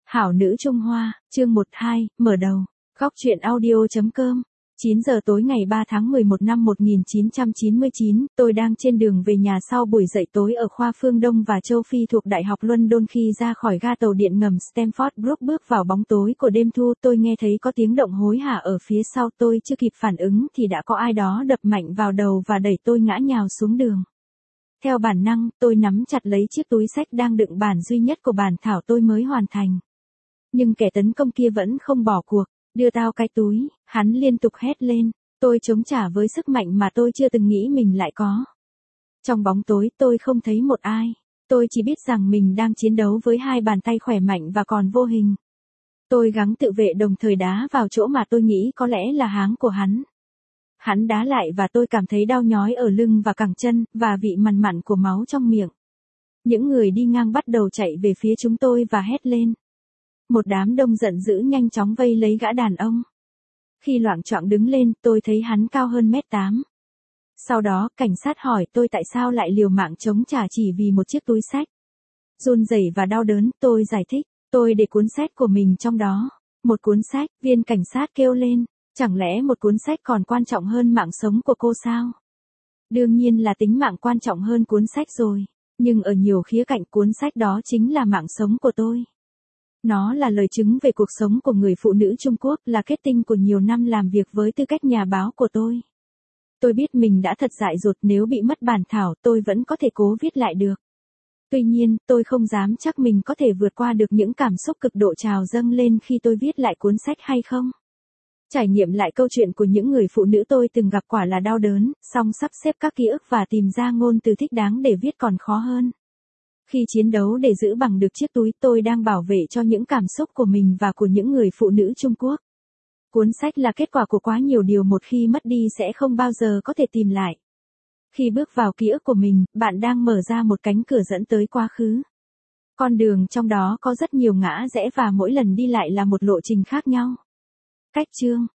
Hảo nữ Trung Hoa, chương 12, mở đầu. Góc truyện audio.com. 9 giờ tối ngày 3 tháng 11 năm 1999, tôi đang trên đường về nhà sau buổi dạy tối ở khoa phương Đông và châu Phi thuộc Đại học London. Khi ra khỏi ga tàu điện ngầm Stamford Brook bước vào bóng tối của đêm thu, tôi nghe thấy có tiếng động hối hả ở phía sau. Tôi chưa kịp phản ứng thì đã có ai đó đập mạnh vào đầu và đẩy tôi ngã nhào xuống đường. Theo bản năng, tôi nắm chặt lấy chiếc túi xách đang đựng bản duy nhất của bản thảo tôi mới hoàn thành. Nhưng kẻ tấn công kia vẫn không bỏ cuộc. Đưa tao cái túi, hắn liên tục hét lên. Tôi chống trả với sức mạnh mà tôi chưa từng nghĩ mình lại có. Trong bóng tối tôi không thấy một ai. Tôi chỉ biết rằng mình đang chiến đấu với hai bàn tay khỏe mạnh và còn vô hình. Tôi gắng tự vệ đồng thời đá vào chỗ mà tôi nghĩ có lẽ là háng của hắn. Hắn đá lại và tôi cảm thấy đau nhói ở lưng và cẳng chân, và vị mằn mặn của máu trong miệng. Những người đi ngang bắt đầu chạy về phía chúng tôi và hét lên. Một đám đông giận dữ nhanh chóng vây lấy gã đàn ông. Khi loạng choạng đứng lên, tôi thấy hắn cao hơn 1m8. Sau đó, cảnh sát hỏi tôi tại sao lại liều mạng chống trả chỉ vì một chiếc túi xách. Run rẩy và đau đớn, tôi giải thích, tôi để cuốn sách của mình trong đó. Một cuốn sách, viên cảnh sát kêu lên, chẳng lẽ một cuốn sách còn quan trọng hơn mạng sống của cô sao? Đương nhiên là tính mạng quan trọng hơn cuốn sách rồi, nhưng ở nhiều khía cạnh cuốn sách đó chính là mạng sống của tôi. Nó là lời chứng về cuộc sống của người phụ nữ Trung Quốc, là kết tinh của nhiều năm làm việc với tư cách nhà báo của tôi. Tôi biết mình đã thật dại dột, nếu bị mất bản thảo tôi vẫn có thể cố viết lại được. Tuy nhiên, tôi không dám chắc mình có thể vượt qua được những cảm xúc cực độ trào dâng lên khi tôi viết lại cuốn sách hay không. Trải nghiệm lại câu chuyện của những người phụ nữ tôi từng gặp quả là đau đớn, song sắp xếp các ký ức và tìm ra ngôn từ thích đáng để viết còn khó hơn. Khi chiến đấu để giữ bằng được chiếc túi, tôi đang bảo vệ cho những cảm xúc của mình và của những người phụ nữ Trung Quốc. Cuốn sách là kết quả của quá nhiều điều, một khi mất đi sẽ không bao giờ có thể tìm lại. Khi bước vào ký ức của mình, bạn đang mở ra một cánh cửa dẫn tới quá khứ. Con đường trong đó có rất nhiều ngã rẽ và mỗi lần đi lại là một lộ trình khác nhau. Cách chương.